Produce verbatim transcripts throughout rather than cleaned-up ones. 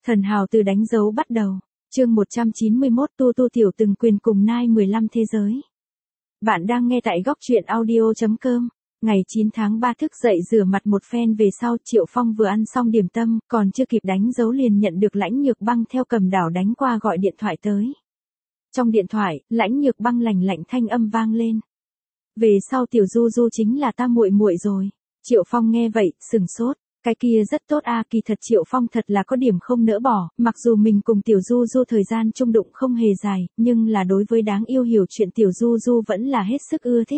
Thần hào từ đánh dấu bắt đầu. Chương một trăm chín mươi mốt Tu Tu Tiểu Từng Quyền cùng Nai mười lăm Thế Giới. Bạn đang nghe tại góc truyện audio chấm com. Ngày chín tháng ba thức dậy rửa mặt một phen về sau, Triệu Phong vừa ăn xong điểm tâm, còn chưa kịp đánh dấu liền nhận được Lãnh Nhược Băng theo Cầm Đảo đánh qua gọi điện thoại tới. Trong điện thoại, Lãnh Nhược Băng lạnh lạnh thanh âm vang lên. Về sau Tiểu Du Du chính là ta muội muội rồi. Triệu Phong nghe vậy, sừng sốt. Cái kia rất tốt a, à, kỳ thật Triệu Phong thật là có điểm không nỡ bỏ, mặc dù mình cùng Tiểu Du Du thời gian chung đụng không hề dài, nhưng là đối với đáng yêu hiểu chuyện Tiểu Du Du vẫn là hết sức ưa thích.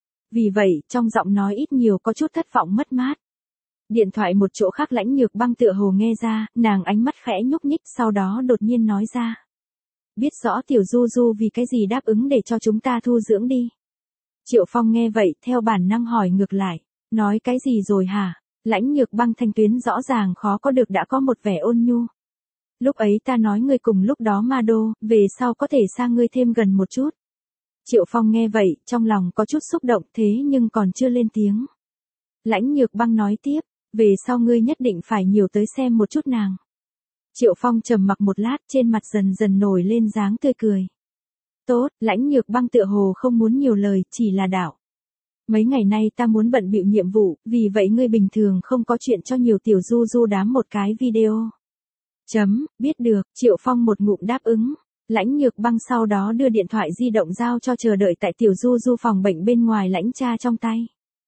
Vì vậy, trong giọng nói ít nhiều có chút thất vọng mất mát. Điện thoại một chỗ khác Lãnh Nhược Băng tựa hồ nghe ra, nàng ánh mắt khẽ nhúc nhích sau đó đột nhiên nói ra. Biết rõ Tiểu Du Du vì cái gì đáp ứng để cho chúng ta thu dưỡng đi. Triệu Phong nghe vậy, theo bản năng hỏi ngược lại, nói cái gì rồi hả? Lãnh Nhược Băng thanh tuyến rõ ràng khó có được đã có một vẻ ôn nhu. Lúc ấy ta nói ngươi cùng lúc đó ma đô, về sau có thể xa ngươi thêm gần một chút. Triệu Phong nghe vậy, trong lòng có chút xúc động thế nhưng còn chưa lên tiếng. Lãnh Nhược Băng nói tiếp, về sau ngươi nhất định phải nhiều tới xem một chút nàng. Triệu Phong trầm mặc một lát, trên mặt dần dần nổi lên dáng tươi cười. Tốt, Lãnh Nhược Băng tựa hồ không muốn nhiều lời, chỉ là đạo. Mấy ngày nay ta muốn bận bịu nhiệm vụ, vì vậy ngươi bình thường không có chuyện cho nhiều Tiểu Du Du đám một cái video. Chấm, biết được, Triệu Phong một ngụm đáp ứng. Lãnh Nhược Băng sau đó đưa điện thoại di động giao cho chờ đợi tại Tiểu Du Du phòng bệnh bên ngoài Lãnh cha trong tay.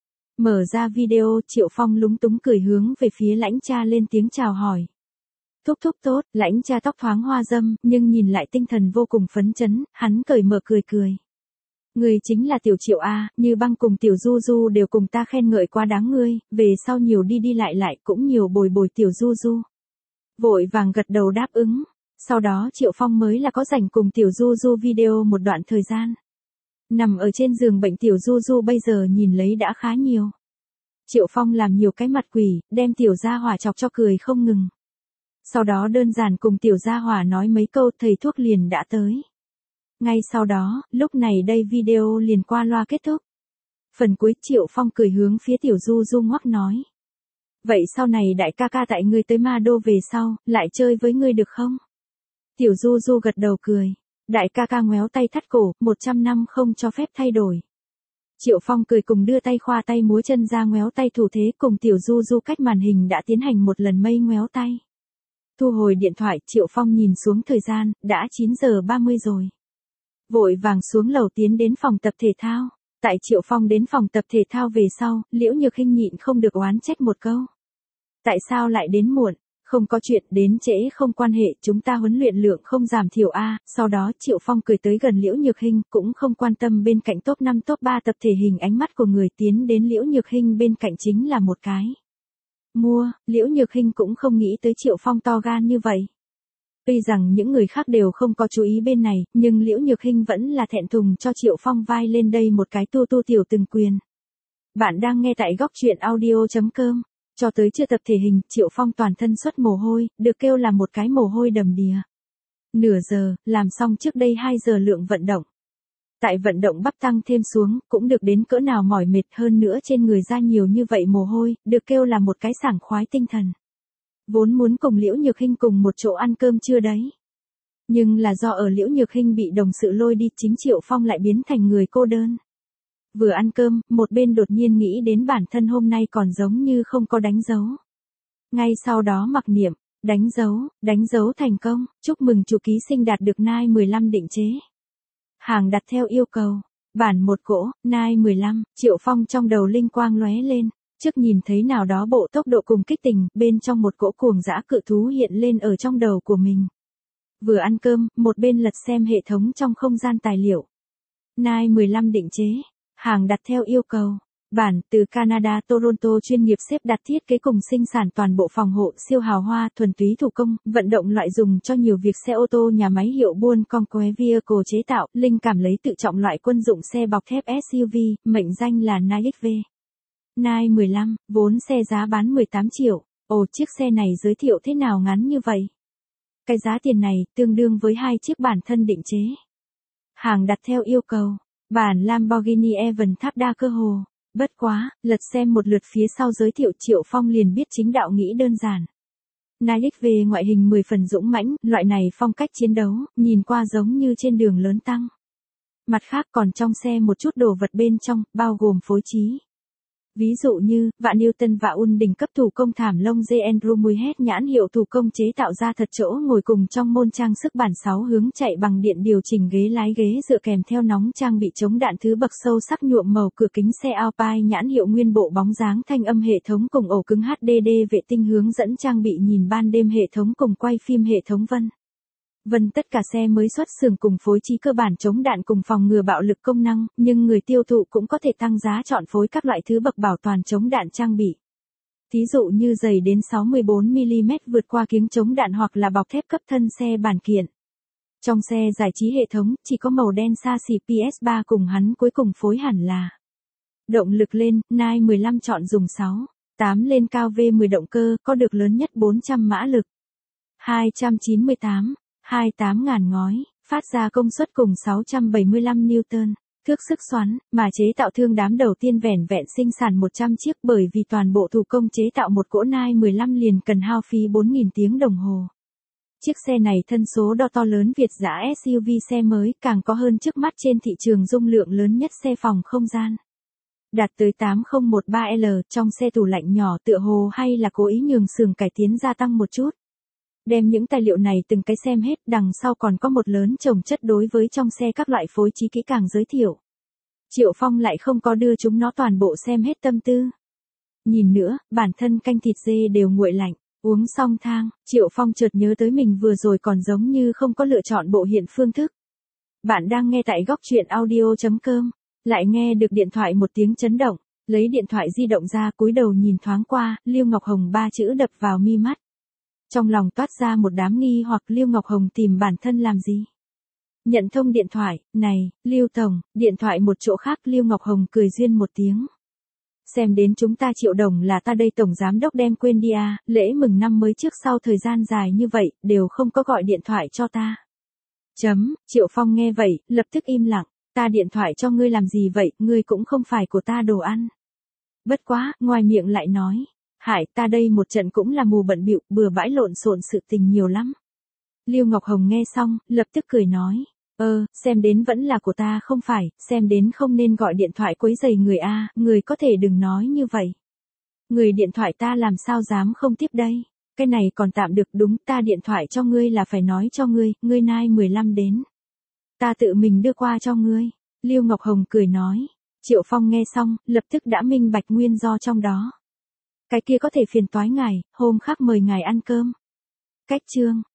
Mở ra video, Triệu Phong lúng túng cười hướng về phía Lãnh cha lên tiếng chào hỏi. Thúc thúc tốt, Lãnh cha tóc thoáng hoa dâm, nhưng nhìn lại tinh thần vô cùng phấn chấn, hắn cởi mở cười cười. Ngươi chính là Tiểu Triệu A, Như Băng cùng Tiểu Du Du đều cùng ta khen ngợi quá đáng ngươi, về sau nhiều đi đi lại lại cũng nhiều bồi bồi Tiểu Du Du. Vội vàng gật đầu đáp ứng, sau đó Triệu Phong mới là có rảnh cùng Tiểu Du Du video một đoạn thời gian. Nằm ở trên giường bệnh Tiểu Du Du bây giờ nhìn lấy đã khá nhiều. Triệu Phong làm nhiều cái mặt quỷ, đem Tiểu Gia Hỏa chọc cho cười không ngừng. Sau đó đơn giản cùng Tiểu Gia Hỏa nói mấy câu thầy thuốc liền đã tới. Ngay sau đó, lúc này đây video liền qua loa kết thúc. Phần cuối Triệu Phong cười hướng phía Tiểu Du Du ngoắc nói. Vậy sau này đại ca ca tại ngươi tới ma đô về sau, lại chơi với ngươi được không? Tiểu Du Du gật đầu cười. Đại ca ca ngoéo tay thắt cổ, một trăm năm không cho phép thay đổi. Triệu Phong cười cùng đưa tay khoa tay múa chân ra ngoéo tay thủ thế cùng Tiểu Du Du cách màn hình đã tiến hành một lần mây ngoéo tay. Thu hồi điện thoại, Triệu Phong nhìn xuống thời gian, đã chín giờ ba mươi rồi. Vội vàng xuống lầu tiến đến phòng tập thể thao. Tại Triệu Phong đến phòng tập thể thao về sau, Liễu Nhược Hinh nhịn không được oán trách một câu. Tại sao lại đến muộn? Không có chuyện, đến trễ không quan hệ, chúng ta huấn luyện lượng không giảm thiểu a. Sau đó Triệu Phong cười tới gần Liễu Nhược Hinh, cũng không quan tâm bên cạnh top năm top ba tập thể hình ánh mắt của người tiến đến Liễu Nhược Hinh bên cạnh chính là một cái. Mua, Liễu Nhược Hinh cũng không nghĩ tới Triệu Phong to gan như vậy. Tuy rằng những người khác đều không có chú ý bên này, nhưng Liễu Nhược Hinh vẫn là thẹn thùng cho Triệu Phong vai lên đây một cái Tu Tu Tiểu Từng Quyền. Bạn đang nghe tại góc truyện audio chấm com. Cho tới chưa tập thể hình, Triệu Phong toàn thân xuất mồ hôi, được kêu là một cái mồ hôi đầm đìa. Nửa giờ, làm xong trước đây hai giờ lượng vận động. Tại vận động bắp tăng thêm xuống, cũng được đến cỡ nào mỏi mệt hơn nữa trên người ra nhiều như vậy mồ hôi, được kêu là một cái sảng khoái tinh thần. Vốn muốn cùng Liễu Nhược Hinh cùng một chỗ ăn cơm trưa đấy. Nhưng là do ở Liễu Nhược Hinh bị đồng sự lôi đi, chính Triệu Phong lại biến thành người cô đơn. Vừa ăn cơm, một bên đột nhiên nghĩ đến bản thân hôm nay còn giống như không có đánh dấu. Ngay sau đó mặc niệm, đánh dấu, đánh dấu thành công, chúc mừng chủ ký sinh đạt được Nai mười lăm định chế. Hàng đặt theo yêu cầu, bản một cỗ, Nai mười lăm, Triệu Phong trong đầu linh quang lóe lên. Trước nhìn thấy nào đó bộ tốc độ cùng kích tình, bên trong một cỗ cuồng dã cự thú hiện lên ở trong đầu của mình. Vừa ăn cơm, một bên lật xem hệ thống trong không gian tài liệu. Nai mười lăm định chế, hàng đặt theo yêu cầu. Bản từ Canada Toronto chuyên nghiệp xếp đặt thiết kế cùng sinh sản toàn bộ phòng hộ siêu hào hoa thuần túy thủ công, vận động loại dùng cho nhiều việc xe ô tô nhà máy hiệu buôn Conquest Vehicle chế tạo, linh cảm lấy tự trọng loại quân dụng xe bọc thép ét u vê, mệnh danh là Nai ích vê. Nai mười lăm, vốn xe giá bán mười tám triệu, ồ chiếc xe này giới thiệu thế nào ngắn như vậy? Cái giá tiền này tương đương với hai chiếc bản thân định chế. Hàng đặt theo yêu cầu, bản Lamborghini Aventador đa cơ hồ. Bất quá, lật xem một lượt phía sau giới thiệu Triệu Phong liền biết chính đạo nghĩ đơn giản. Nike về ngoại hình mười phần dũng mãnh, loại này phong cách chiến đấu, nhìn qua giống như trên đường lớn tăng. Mặt khác còn trong xe một chút đồ vật bên trong, bao gồm phối trí. Ví dụ như, vạn Newton và Un đỉnh cấp thủ công thảm lông J Andrew mùi hét nhãn hiệu thủ công chế tạo ra thật chỗ ngồi cùng trong môn trang sức bản sáu hướng chạy bằng điện điều chỉnh ghế lái ghế dựa kèm theo nóng trang bị chống đạn thứ bậc sâu sắc nhuộm màu cửa kính xe Alpine nhãn hiệu nguyên bộ bóng dáng thanh âm hệ thống cùng ổ cứng hát đê đê vệ tinh hướng dẫn trang bị nhìn ban đêm hệ thống cùng quay phim hệ thống vân. Vân tất cả xe mới xuất xưởng cùng phối trí cơ bản chống đạn cùng phòng ngừa bạo lực công năng, nhưng người tiêu thụ cũng có thể tăng giá chọn phối các loại thứ bậc bảo toàn chống đạn trang bị. Thí dụ như dày đến sáu mươi bốn mi li mét vượt qua kiếng chống đạn hoặc là bọc thép cấp thân xe bản kiện. Trong xe giải trí hệ thống chỉ có màu đen xa xỉ pê ét ba cùng hắn cuối cùng phối hẳn là. Động lực lên, Nike mười lăm chọn dùng sáu, tám lên cao V mười động cơ, có được lớn nhất bốn trăm mã lực. hai trăm chín mươi tám. hai mươi tám ngàn ngói, phát ra công suất cùng sáu trăm bảy mươi lăm Newton, thước sức xoắn, mà chế tạo thương đám đầu tiên vẻn vẹn sinh sản một trăm chiếc bởi vì toàn bộ thủ công chế tạo một cỗ Nike mười lăm liền cần hao phí bốn nghìn tiếng đồng hồ. Chiếc xe này thân số đo to lớn Việt dã ét u vê xe mới, càng có hơn trước mắt trên thị trường dung lượng lớn nhất xe phòng không gian. Đạt tới tám không một ba L, trong xe tủ lạnh nhỏ tựa hồ hay là cố ý nhường xưởng cải tiến gia tăng một chút. Đem những tài liệu này từng cái xem hết, đằng sau còn có một lớn chồng chất đối với trong xe các loại phối trí kỹ càng giới thiệu. Triệu Phong lại không có đưa chúng nó toàn bộ xem hết tâm tư. Nhìn nữa, bản thân canh thịt dê đều nguội lạnh, uống xong thang, Triệu Phong chợt nhớ tới mình vừa rồi còn giống như không có lựa chọn bộ hiện phương thức. Bạn đang nghe tại góc truyện audio chấm com, lại nghe được điện thoại một tiếng chấn động, lấy điện thoại di động ra cúi đầu nhìn thoáng qua, Lưu Ngọc Hồng ba chữ đập vào mi mắt. Trong lòng toát ra một đám nghi hoặc Lưu Ngọc Hồng tìm bản thân làm gì. Nhận thông điện thoại, này, Lưu Tổng, điện thoại một chỗ khác Lưu Ngọc Hồng cười duyên một tiếng. Xem đến chúng ta Triệu Đồng là ta đây Tổng Giám Đốc đem quên đi à, lễ mừng năm mới trước sau thời gian dài như vậy, đều không có gọi điện thoại cho ta. Chấm, Triệu Phong nghe vậy, lập tức im lặng, ta điện thoại cho ngươi làm gì vậy, ngươi cũng không phải của ta đồ ăn. Bất quá, ngoài miệng lại nói. Hải, ta đây một trận cũng là mù bận bịu, bừa bãi lộn xộn sự tình nhiều lắm. Lưu Ngọc Hồng nghe xong, lập tức cười nói, ơ, xem đến vẫn là của ta không phải, xem đến không nên gọi điện thoại quấy rầy người a, người có thể đừng nói như vậy. Người điện thoại ta làm sao dám không tiếp đây, cái này còn tạm được đúng, ta điện thoại cho ngươi là phải nói cho ngươi, ngươi Nike mười lăm đến. Ta tự mình đưa qua cho ngươi, Lưu Ngọc Hồng cười nói, Triệu Phong nghe xong, lập tức đã minh bạch nguyên do trong đó. Cái kia có thể phiền toái ngài, hôm khác mời ngài ăn cơm. Cách chương